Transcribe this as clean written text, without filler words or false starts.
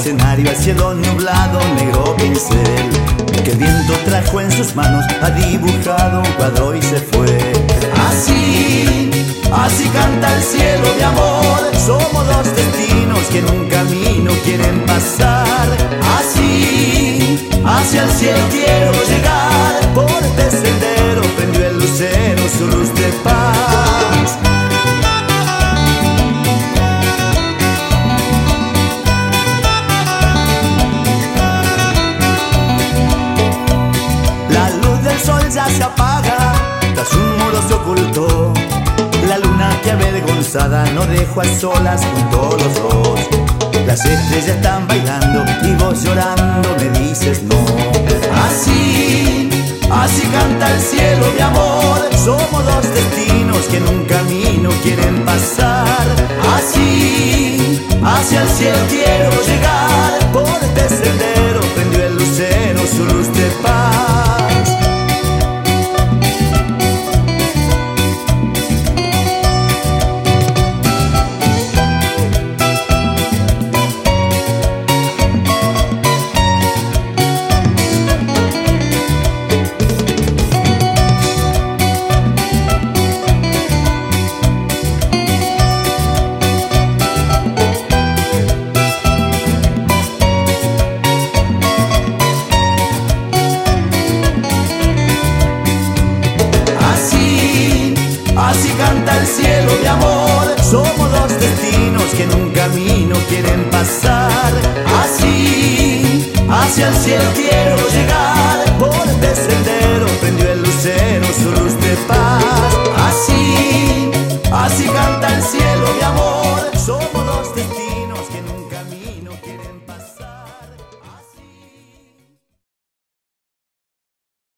escenario, al cielo nublado, negro pincel que el viento trajo en sus manos, ha dibujado un cuadro y se fue. Así, así canta el cielo de amor. Somos dos destinos que en un camino quieren pasar. Así, hacia el cielo quiero llegar. Por este sendero prendió el lucero su luz de paz. La luz del sol ya se apaga, tras un muro se ocultó. La luna que avergonzada no dejó a solas junto los dos. Las estrellas están bailando y vos llorando me dices no. Así, así canta el cielo de amor. Somos dos destinos que en un camino quieren pasar. Así, hacia el cielo quiero llegar. Por este sendero prendió el lucero su luz de paz. Así canta el cielo de amor. Somos dos destinos que en un camino quieren pasar. Así, hacia el cielo quieren